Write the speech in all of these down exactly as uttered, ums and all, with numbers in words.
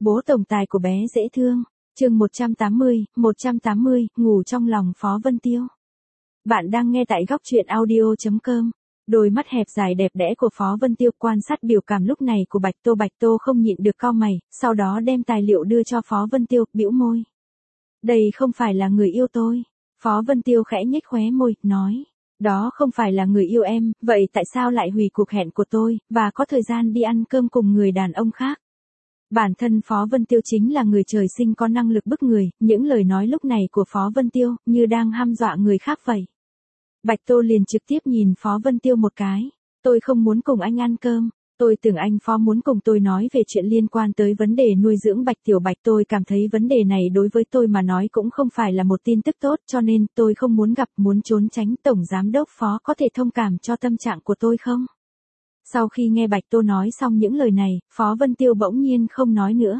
Bố tổng tài của bé dễ thương. Chương một trăm tám mươi, một trăm tám mươi, ngủ trong lòng Phó Vân Tiêu. Bạn đang nghe tại góc truyện audio chấm com. Đôi mắt hẹp dài đẹp đẽ của Phó Vân Tiêu quan sát biểu cảm lúc này của Bạch Tô. Bạch Tô không nhịn được cau mày, sau đó đem tài liệu đưa cho Phó Vân Tiêu, bĩu môi. Đây không phải là người yêu tôi. Phó Vân Tiêu khẽ nhếch khóe môi, nói. Đó không phải là người yêu em, vậy tại sao lại hủy cuộc hẹn của tôi, và có thời gian đi ăn cơm cùng người đàn ông khác? Bản thân Phó Vân Tiêu chính là người trời sinh có năng lực bức người, những lời nói lúc này của Phó Vân Tiêu như đang hăm dọa người khác vậy. Bạch Tô liền trực tiếp nhìn Phó Vân Tiêu một cái. Tôi không muốn cùng anh ăn cơm. Tôi tưởng anh Phó muốn cùng tôi nói về chuyện liên quan tới vấn đề nuôi dưỡng Bạch Tiểu Bạch. Tôi cảm thấy vấn đề này đối với tôi mà nói cũng không phải là một tin tức tốt, cho nên tôi không muốn gặp, muốn trốn tránh. Tổng giám đốc Phó có thể thông cảm cho tâm trạng của tôi không? Sau khi nghe Bạch Tô nói xong những lời này, Phó Vân Tiêu bỗng nhiên không nói nữa.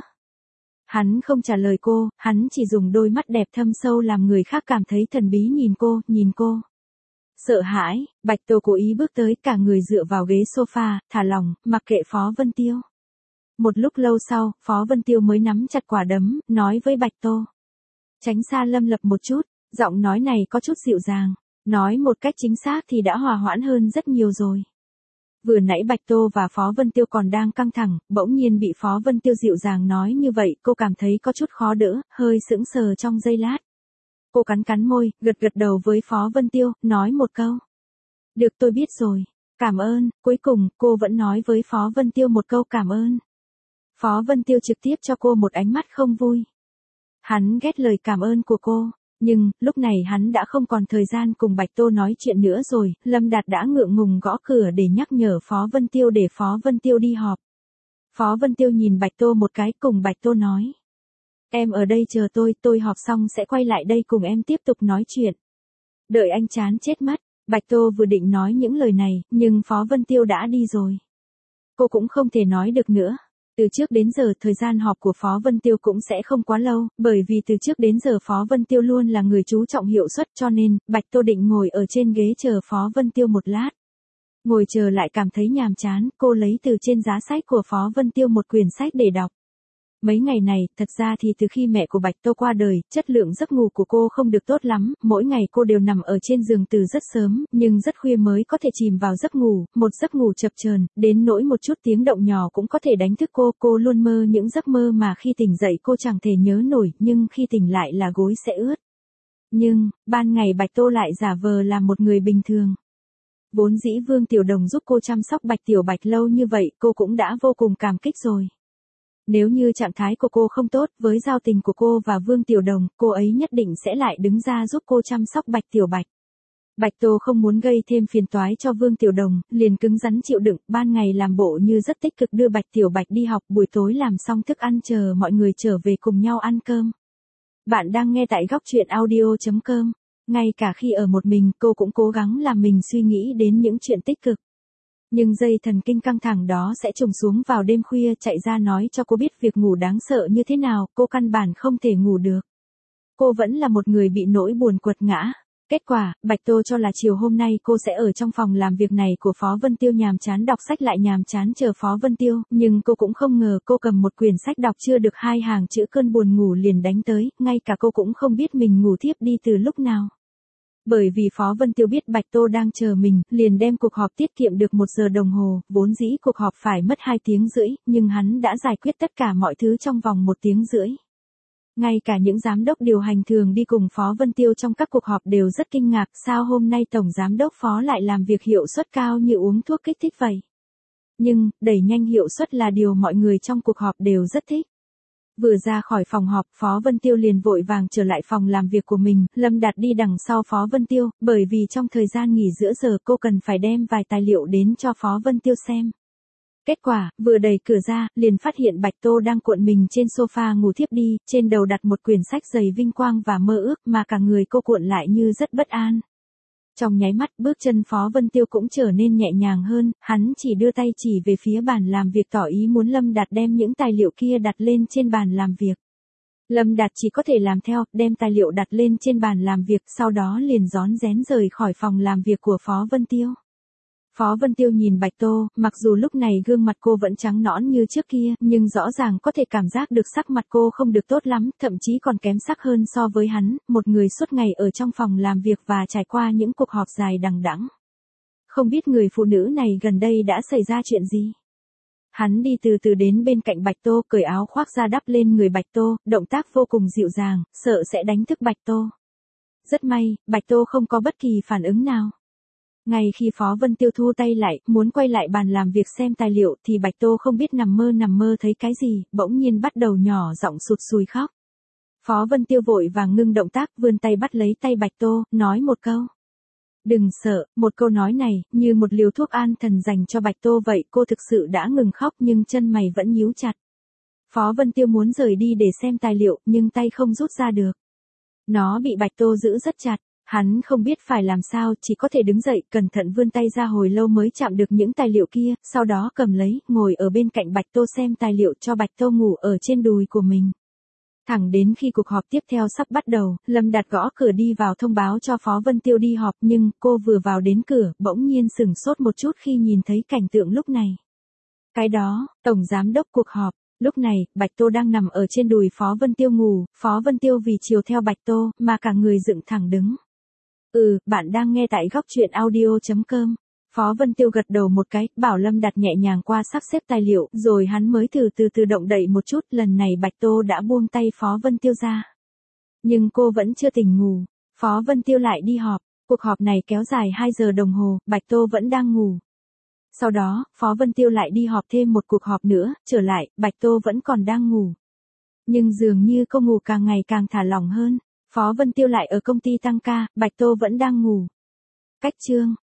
Hắn không trả lời cô, hắn chỉ dùng đôi mắt đẹp thâm sâu làm người khác cảm thấy thần bí nhìn cô, nhìn cô. Sợ hãi, Bạch Tô cố ý bước tới, cả người dựa vào ghế sofa, thả lỏng, mặc kệ Phó Vân Tiêu. Một lúc lâu sau, Phó Vân Tiêu mới nắm chặt quả đấm, nói với Bạch Tô. Tránh xa Lâm Lập một chút, giọng nói này có chút dịu dàng, nói một cách chính xác thì đã hòa hoãn hơn rất nhiều rồi. Vừa nãy Bạch Tô và Phó Vân Tiêu còn đang căng thẳng, bỗng nhiên bị Phó Vân Tiêu dịu dàng nói như vậy, cô cảm thấy có chút khó đỡ, hơi sững sờ trong giây lát. Cô cắn cắn môi, gật gật đầu với Phó Vân Tiêu, nói một câu. Được, tôi biết rồi, cảm ơn. Cuối cùng, cô vẫn nói với Phó Vân Tiêu một câu cảm ơn. Phó Vân Tiêu trực tiếp cho cô một ánh mắt không vui. Hắn ghét lời cảm ơn của cô. Nhưng, lúc này hắn đã không còn thời gian cùng Bạch Tô nói chuyện nữa rồi, Lâm Đạt đã ngượng ngùng gõ cửa để nhắc nhở Phó Vân Tiêu để Phó Vân Tiêu đi họp. Phó Vân Tiêu nhìn Bạch Tô một cái, cùng Bạch Tô nói. Em ở đây chờ tôi, tôi họp xong sẽ quay lại đây cùng em tiếp tục nói chuyện. Đợi anh chán chết mất. Bạch Tô vừa định nói những lời này, nhưng Phó Vân Tiêu đã đi rồi. Cô cũng không thể nói được nữa. Từ trước đến giờ thời gian họp của Phó Vân Tiêu cũng sẽ không quá lâu, bởi vì từ trước đến giờ Phó Vân Tiêu luôn là người chú trọng hiệu suất, cho nên, Bạch Tô định ngồi ở trên ghế chờ Phó Vân Tiêu một lát. Ngồi chờ lại cảm thấy nhàm chán, cô lấy từ trên giá sách của Phó Vân Tiêu một quyển sách để đọc. Mấy ngày này, thật ra thì từ khi mẹ của Bạch Tô qua đời, chất lượng giấc ngủ của cô không được tốt lắm, mỗi ngày cô đều nằm ở trên giường từ rất sớm, nhưng rất khuya mới có thể chìm vào giấc ngủ, một giấc ngủ chập chờn, đến nỗi một chút tiếng động nhỏ cũng có thể đánh thức cô, cô luôn mơ những giấc mơ mà khi tỉnh dậy cô chẳng thể nhớ nổi, nhưng khi tỉnh lại là gối sẽ ướt. Nhưng, ban ngày Bạch Tô lại giả vờ là một người bình thường. Vốn dĩ Vương Tiểu Đồng giúp cô chăm sóc Bạch Tiểu Bạch lâu như vậy, cô cũng đã vô cùng cảm kích rồi. Nếu như trạng thái của cô không tốt, với giao tình của cô và Vương Tiểu Đồng, cô ấy nhất định sẽ lại đứng ra giúp cô chăm sóc Bạch Tiểu Bạch. Bạch Tô không muốn gây thêm phiền toái cho Vương Tiểu Đồng, liền cứng rắn chịu đựng, ban ngày làm bộ như rất tích cực đưa Bạch Tiểu Bạch đi học, buổi tối làm xong thức ăn chờ mọi người trở về cùng nhau ăn cơm. Bạn đang nghe tại góc truyện audio chấm com. Ngay cả khi ở một mình, cô cũng cố gắng làm mình suy nghĩ đến những chuyện tích cực. Nhưng dây thần kinh căng thẳng đó sẽ trùng xuống vào đêm khuya, chạy ra nói cho cô biết việc ngủ đáng sợ như thế nào, cô căn bản không thể ngủ được. Cô vẫn là một người bị nỗi buồn quật ngã. Kết quả, Bạch Tô cho là chiều hôm nay cô sẽ ở trong phòng làm việc này của Phó Vân Tiêu nhàm chán đọc sách lại nhàm chán chờ Phó Vân Tiêu, nhưng cô cũng không ngờ cô cầm một quyển sách đọc chưa được hai hàng chữ cơn buồn ngủ liền đánh tới, ngay cả cô cũng không biết mình ngủ thiếp đi từ lúc nào. Bởi vì Phó Vân Tiêu biết Bạch Tô đang chờ mình, liền đem cuộc họp tiết kiệm được một giờ đồng hồ, vốn dĩ cuộc họp phải mất hai tiếng rưỡi, nhưng hắn đã giải quyết tất cả mọi thứ trong vòng một tiếng rưỡi. Ngay cả những giám đốc điều hành thường đi cùng Phó Vân Tiêu trong các cuộc họp đều rất kinh ngạc, sao hôm nay Tổng Giám đốc Phó lại làm việc hiệu suất cao như uống thuốc kích thích vậy. Nhưng, đẩy nhanh hiệu suất là điều mọi người trong cuộc họp đều rất thích. Vừa ra khỏi phòng họp, Phó Vân Tiêu liền vội vàng trở lại phòng làm việc của mình, Lâm Đạt đi đằng sau Phó Vân Tiêu, bởi vì trong thời gian nghỉ giữa giờ cô cần phải đem vài tài liệu đến cho Phó Vân Tiêu xem. Kết quả, vừa đẩy cửa ra, liền phát hiện Bạch Tô đang cuộn mình trên sofa ngủ thiếp đi, trên đầu đặt một quyển sách dày vinh quang và mơ ước mà cả người cô cuộn lại như rất bất an. Trong nháy mắt, bước chân Phó Vân Tiêu cũng trở nên nhẹ nhàng hơn, hắn chỉ đưa tay chỉ về phía bàn làm việc tỏ ý muốn Lâm Đạt đem những tài liệu kia đặt lên trên bàn làm việc. Lâm Đạt chỉ có thể làm theo, đem tài liệu đặt lên trên bàn làm việc, sau đó liền rón rén rời khỏi phòng làm việc của Phó Vân Tiêu. Phó Vân Tiêu nhìn Bạch Tô, mặc dù lúc này gương mặt cô vẫn trắng nõn như trước kia, nhưng rõ ràng có thể cảm giác được sắc mặt cô không được tốt lắm, thậm chí còn kém sắc hơn so với hắn, một người suốt ngày ở trong phòng làm việc và trải qua những cuộc họp dài đằng đẵng. Không biết người phụ nữ này gần đây đã xảy ra chuyện gì? Hắn đi từ từ đến bên cạnh Bạch Tô, cởi áo khoác ra đắp lên người Bạch Tô, động tác vô cùng dịu dàng, sợ sẽ đánh thức Bạch Tô. Rất may, Bạch Tô không có bất kỳ phản ứng nào. Ngay khi Phó Vân Tiêu thu tay lại, muốn quay lại bàn làm việc xem tài liệu thì Bạch Tô không biết nằm mơ nằm mơ thấy cái gì, bỗng nhiên bắt đầu nhỏ giọng sụt sùi khóc. Phó Vân Tiêu vội vàng ngưng động tác, vươn tay bắt lấy tay Bạch Tô, nói một câu. Đừng sợ, một câu nói này, như một liều thuốc an thần dành cho Bạch Tô vậy, cô thực sự đã ngừng khóc nhưng chân mày vẫn nhíu chặt. Phó Vân Tiêu muốn rời đi để xem tài liệu, nhưng tay không rút ra được. Nó bị Bạch Tô giữ rất chặt, hắn không biết phải làm sao, chỉ có thể đứng dậy, cẩn thận vươn tay ra hồi lâu mới chạm được những tài liệu kia, sau đó cầm lấy, ngồi ở bên cạnh Bạch Tô xem tài liệu cho Bạch Tô ngủ ở trên đùi của mình. Thẳng đến khi cuộc họp tiếp theo sắp bắt đầu, Lâm Đạt gõ cửa đi vào thông báo cho Phó Vân Tiêu đi họp, nhưng cô vừa vào đến cửa, bỗng nhiên sửng sốt một chút khi nhìn thấy cảnh tượng lúc này. Cái đó, Tổng Giám đốc cuộc họp. Lúc này, Bạch Tô đang nằm ở trên đùi Phó Vân Tiêu ngủ, Phó Vân Tiêu vì chiều theo Bạch Tô, mà cả người dựng thẳng đứng. Ừ, bạn đang nghe tại góc truyện audio chấm com. Phó Vân Tiêu gật đầu một cái, bảo Lâm Đạt nhẹ nhàng qua sắp xếp tài liệu, rồi hắn mới từ từ từ động đậy một chút, lần này Bạch Tô đã buông tay Phó Vân Tiêu ra. Nhưng cô vẫn chưa tỉnh ngủ, Phó Vân Tiêu lại đi họp, cuộc họp này kéo dài hai giờ đồng hồ, Bạch Tô vẫn đang ngủ. Sau đó, Phó Vân Tiêu lại đi họp thêm một cuộc họp nữa, trở lại, Bạch Tô vẫn còn đang ngủ. Nhưng dường như cô ngủ càng ngày càng thả lỏng hơn, Phó Vân Tiêu lại ở công ty tăng ca, Bạch Tô vẫn đang ngủ. Cách chương